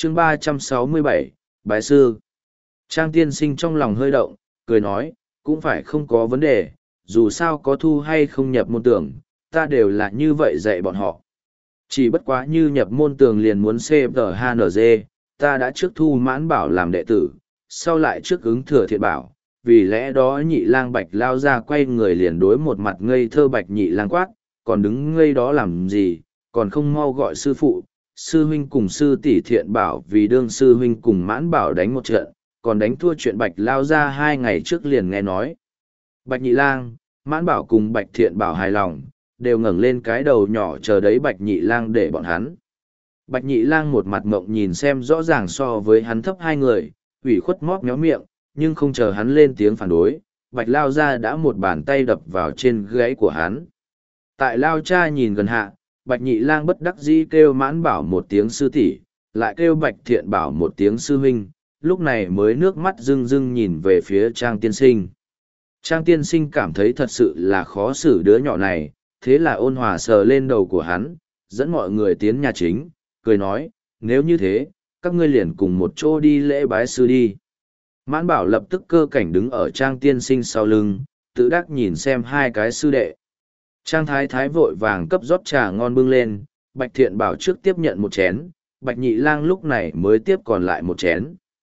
chương 367, Bái Sư. Trang tiên sinh trong lòng hơi động, cười nói, cũng phải không có vấn đề, dù sao có thu hay không nhập môn tưởng, ta đều là như vậy dạy bọn họ. Chỉ bất quá như nhập môn tường liền muốn CFHNG, ta đã trước thu Mãn Bảo làm đệ tử, sau lại trước ứng Thừa Thiện Bảo, vì lẽ đó Nhị Lang Bạch lao ra quay người liền đối một mặt ngây thơ Bạch Nhị Lang quát, còn đứng ngây đó làm gì, còn không mau gọi sư phụ, sư huynh cùng sư tỷ Thiện Bảo vì đương sư huynh cùng Mãn Bảo đánh một trận, còn đánh thua chuyện Bạch lao ra 2 ngày trước liền nghe nói. Bạch Nhị Lang, Mãn Bảo cùng Bạch Thiện Bảo hài lòng, đều ngẩng lên cái đầu nhỏ chờ đấy Bạch Nhị Lang để bọn hắn. Bạch Nhị Lang một mặt mộng nhìn xem rõ ràng so với hắn thấp 2 người, ủy khuất móp méo miệng, nhưng không chờ hắn lên tiếng phản đối, Bạch lao ra đã một bàn tay đập vào trên gáy của hắn. Tại lao cha nhìn gần hạ, Bạch Nhị Lang bất đắc dĩ kêu Mãn Bảo một tiếng sư tỷ, lại kêu Bạch Thiện Bảo một tiếng sư huynh, lúc này mới nước mắt rưng rưng nhìn về phía Trang tiên sinh. Trang tiên sinh cảm thấy thật sự là khó xử đứa nhỏ này, thế là ôn hòa sờ lên đầu của hắn, dẫn mọi người tiến nhà chính, cười nói, nếu như thế, các ngươi liền cùng một chỗ đi lễ bái sư đi. Mãn Bảo lập tức cơ cảnh đứng ở Trang tiên sinh sau lưng, tự đắc nhìn xem 2 cái sư đệ. Trang thái thái vội vàng cấp rót trà ngon bưng lên, Bạch Thiện Bảo trước tiếp nhận một chén, Bạch Nhị Lang lúc này mới tiếp còn lại một chén.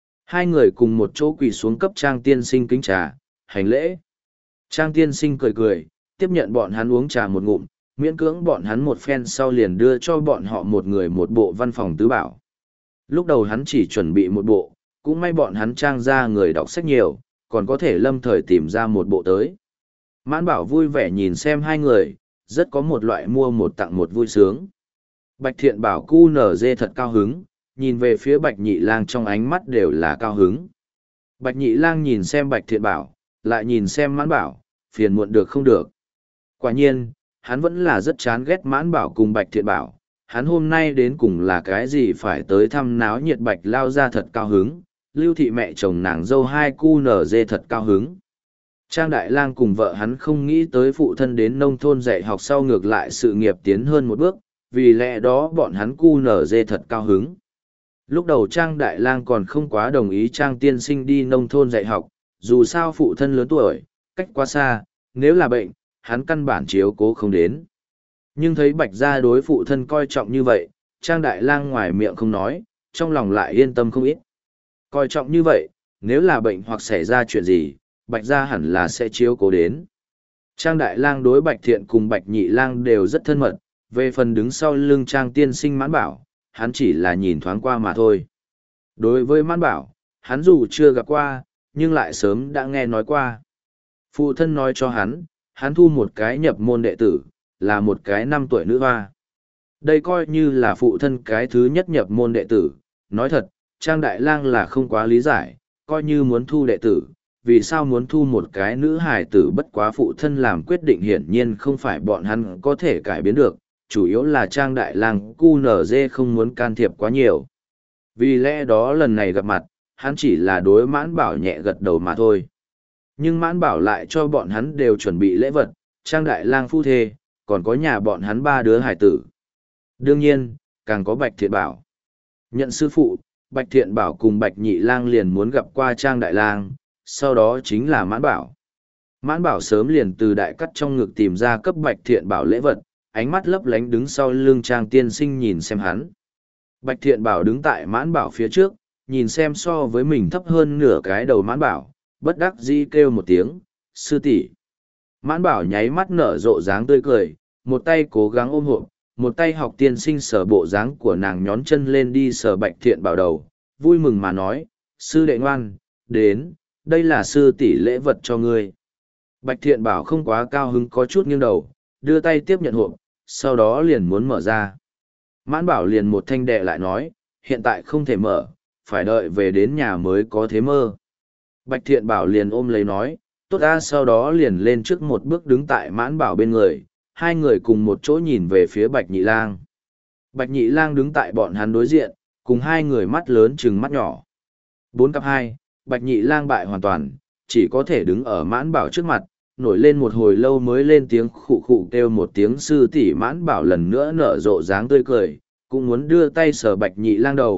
2 người cùng một chỗ quỳ xuống cấp Trang tiên sinh kính trà, hành lễ. Trang tiên sinh cười cười, tiếp nhận bọn hắn uống trà một ngụm, miễn cưỡng bọn hắn một phen sau liền đưa cho bọn họ một người một bộ văn phòng tứ bảo. Lúc đầu hắn chỉ chuẩn bị một bộ, cũng may bọn hắn Trang ra người đọc sách nhiều, còn có thể lâm thời tìm ra một bộ tới. Mãn Bảo vui vẻ nhìn xem 2 người, rất có một loại mua một tặng một vui sướng. Bạch Thiện Bảo cu nở dê thật cao hứng, nhìn về phía Bạch Nhị Lang trong ánh mắt đều là cao hứng. Bạch Nhị Lang nhìn xem Bạch Thiện Bảo, lại nhìn xem Mãn Bảo, phiền muộn được không được. Quả nhiên, hắn vẫn là rất chán ghét Mãn Bảo cùng Bạch Thiện Bảo, hắn hôm nay đến cùng là cái gì phải tới thăm náo nhiệt Bạch lao ra thật cao hứng, Lưu thị mẹ chồng nàng dâu 2 cu nở dê thật cao hứng. Trang Đại Lang cùng vợ hắn không nghĩ tới phụ thân đến nông thôn dạy học sau ngược lại sự nghiệp tiến hơn một bước, vì lẽ đó bọn hắn cu nở dê thật cao hứng. Lúc đầu Trang Đại Lang còn không quá đồng ý Trang tiên sinh đi nông thôn dạy học, dù sao phụ thân lớn tuổi, cách quá xa, nếu là bệnh, hắn căn bản chiếu cố không đến. Nhưng thấy Bạch gia đối phụ thân coi trọng như vậy, Trang Đại Lang ngoài miệng không nói, trong lòng lại yên tâm không ít. Coi trọng như vậy, nếu là bệnh hoặc xảy ra chuyện gì, Bạch gia hẳn là sẽ chiếu cố đến. Trang Đại Lang đối Bạch Thiện cùng Bạch Nhị Lang đều rất thân mật, về phần đứng sau lưng Trang tiên sinh Mãn Bảo, hắn chỉ là nhìn thoáng qua mà thôi. Đối với Mãn Bảo, hắn dù chưa gặp qua, nhưng lại sớm đã nghe nói qua. Phụ thân nói cho hắn thu một cái nhập môn đệ tử, là một cái 5 tuổi nữ hoa. Đây coi như là phụ thân cái thứ nhất nhập môn đệ tử, nói thật, Trang Đại Lang là không quá lý giải, coi như muốn thu đệ tử, vì sao muốn thu một cái nữ hài tử bất quá phụ thân làm quyết định hiển nhiên không phải bọn hắn có thể cải biến được, chủ yếu là Trang Đại Lang cu nở dê không muốn can thiệp quá nhiều. Vì lẽ đó lần này gặp mặt, hắn chỉ là đối Mãn Bảo nhẹ gật đầu mà thôi. Nhưng Mãn Bảo lại cho bọn hắn đều chuẩn bị lễ vật, Trang Đại Lang phu thê, còn có nhà bọn hắn 3 đứa hài tử. Đương nhiên, càng có Bạch Thiện Bảo. Nhận sư phụ, Bạch Thiện Bảo cùng Bạch Nhị Lang liền muốn gặp qua Trang Đại Lang, sau đó chính là Mãn Bảo. Mãn Bảo sớm liền từ đại cắt trong ngực tìm ra cấp Bạch Thiện Bảo lễ vật, ánh mắt lấp lánh đứng sau lưng Trang tiên sinh nhìn xem hắn. Bạch Thiện Bảo đứng tại Mãn Bảo phía trước, nhìn xem so với mình thấp hơn nửa cái đầu Mãn Bảo, bất đắc dĩ kêu một tiếng, sư tỷ. Mãn Bảo nháy mắt nở rộ dáng tươi cười, một tay cố gắng ôm hộp, một tay học tiên sinh sờ bộ dáng của nàng nhón chân lên đi sờ Bạch Thiện Bảo đầu, vui mừng mà nói, sư đệ ngoan, đến, đây là sư tỷ lễ vật cho ngươi. Bạch Thiện Bảo không quá cao hứng có chút nghiêng đầu, đưa tay tiếp nhận hộp, sau đó liền muốn mở ra. Mãn Bảo liền một thanh đệ lại nói, hiện tại không thể mở, phải đợi về đến nhà mới có thế mơ. Bạch Thiện Bảo liền ôm lấy nói, tốt ra sau đó liền lên trước một bước đứng tại Mãn Bảo bên người, 2 người cùng một chỗ nhìn về phía Bạch Nhị Lang. Bạch Nhị Lang đứng tại bọn hắn đối diện, cùng 2 người mắt lớn chừng mắt nhỏ. 4 cặp 2, Bạch Nhị Lang bại hoàn toàn, chỉ có thể đứng ở Mãn Bảo trước mặt, nổi lên một hồi lâu mới lên tiếng khụ khụ kêu một tiếng sư tỷ. Mãn Bảo lần nữa nở rộ dáng tươi cười, cũng muốn đưa tay sờ Bạch Nhị Lang đầu,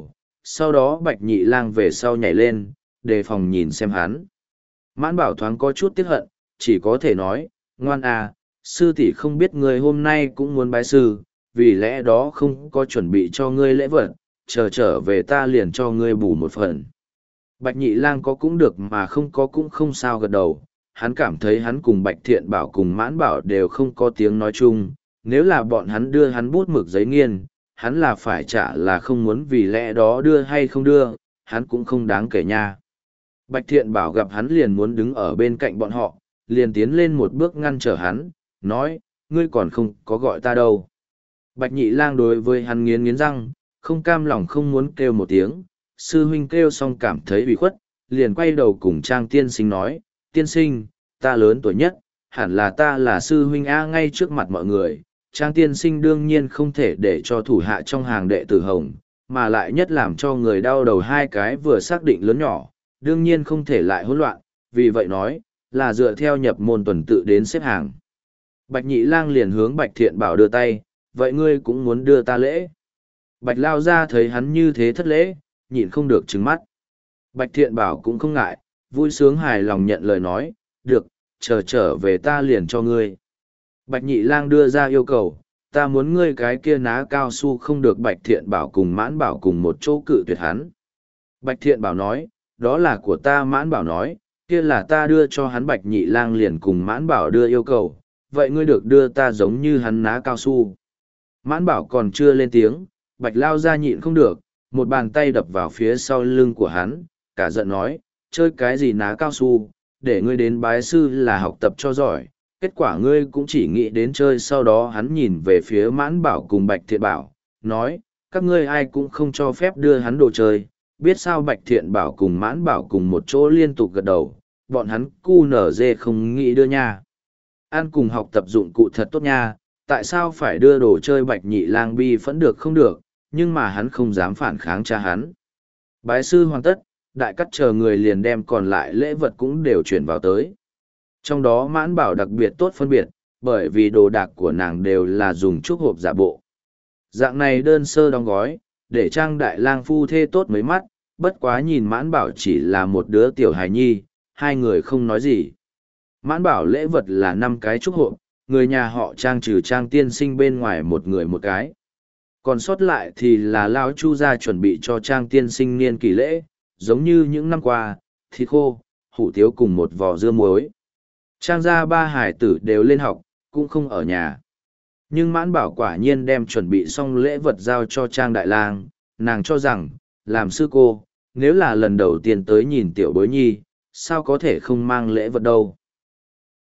sau đó Bạch Nhị Lang về sau nhảy lên, đề phòng nhìn xem hắn. Mãn Bảo thoáng có chút tiếc hận, chỉ có thể nói, ngoan à, sư tỷ không biết ngươi hôm nay cũng muốn bái sư, vì lẽ đó không có chuẩn bị cho ngươi lễ vật, chờ trở về ta liền cho ngươi bù một phần. Bạch Nhị Lang có cũng được mà không có cũng không sao gật đầu, hắn cảm thấy hắn cùng Bạch Thiện Bảo cùng Mãn Bảo đều không có tiếng nói chung, nếu là bọn hắn đưa hắn bút mực giấy nghiên, hắn là phải trả là không muốn, vì lẽ đó đưa hay không đưa, hắn cũng không đáng kể nha. Bạch Thiện Bảo gặp hắn liền muốn đứng ở bên cạnh bọn họ, liền tiến lên một bước ngăn trở hắn, nói, ngươi còn không có gọi ta đâu. Bạch Nhị Lang đối với hắn nghiến nghiến răng, không cam lòng không muốn kêu một tiếng, sư huynh kêu xong cảm thấy bị khuất, liền quay đầu cùng Trang tiên sinh nói, tiên sinh, ta lớn tuổi nhất, hẳn là ta là sư huynh A ngay trước mặt mọi người. Trang tiên sinh đương nhiên không thể để cho thủ hạ trong hàng đệ tử Hồng, mà lại nhất làm cho người đau đầu hai cái vừa xác định lớn nhỏ, đương nhiên không thể lại hỗn loạn, vì vậy nói, là dựa theo nhập môn tuần tự đến xếp hàng. Bạch Nhị Lang liền hướng Bạch Thiện Bảo đưa tay, vậy ngươi cũng muốn đưa ta lễ. Bạch Lao Gia thấy hắn như thế thất lễ, nhịn không được trừng mắt. Bạch Thiện Bảo cũng không ngại, vui sướng hài lòng nhận lời nói, được, chờ trở về ta liền cho ngươi. Bạch Nhị Lang đưa ra yêu cầu, ta muốn ngươi cái kia ná cao su không được. Bạch Thiện Bảo cùng Mãn Bảo cùng một chỗ cự tuyệt hắn. Bạch Thiện Bảo nói, đó là của ta. Mãn Bảo nói, kia là ta đưa cho hắn. Bạch Nhị Lang liền cùng Mãn Bảo đưa yêu cầu, vậy ngươi được đưa ta giống như hắn ná cao su. Mãn Bảo còn chưa lên tiếng, Bạch Lao Gia nhịn không được, một bàn tay đập vào phía sau lưng của hắn, cả giận nói, chơi cái gì ná cao su, để ngươi đến bái sư là học tập cho giỏi, kết quả ngươi cũng chỉ nghĩ đến chơi. Sau đó hắn nhìn về phía Mãn Bảo cùng Bạch Thiện Bảo, nói, các ngươi ai cũng không cho phép đưa hắn đồ chơi, biết sao? Bạch Thiện Bảo cùng Mãn Bảo cùng một chỗ liên tục gật đầu, bọn hắn cu nở dê không nghĩ đưa nha. Ăn cùng học tập dụng cụ thật tốt nha, tại sao phải đưa đồ chơi? Bạch Nhị Lang bi phẫn được không được, nhưng mà hắn không dám phản kháng cha hắn. Bái sư hoàn tất, đại cắt chờ người liền đem còn lại lễ vật cũng đều chuyển vào tới. Trong đó Mãn Bảo đặc biệt tốt phân biệt, bởi vì đồ đạc của nàng đều là dùng trúc hộp giả bộ. Dạng này đơn sơ đóng gói, để Trang Đại Lang phu thê tốt mấy mắt, bất quá nhìn Mãn Bảo chỉ là một đứa tiểu hài nhi, hai người không nói gì. Mãn Bảo lễ vật là 5 cái trúc hộp, người nhà họ Trang trừ Trang tiên sinh bên ngoài một người một cái. Còn sót lại thì là Lão Chu gia chuẩn bị cho Trang tiên sinh niên kỳ lễ, giống như những năm qua, thịt khô, hủ tiếu cùng một vò dưa muối. Trang gia 3 hải tử đều lên học, cũng không ở nhà. Nhưng Mãn Bảo quả nhiên đem chuẩn bị xong lễ vật giao cho Trang Đại Lang, nàng cho rằng, làm sư cô, nếu là lần đầu tiên tới nhìn tiểu bối nhi, sao có thể không mang lễ vật đâu.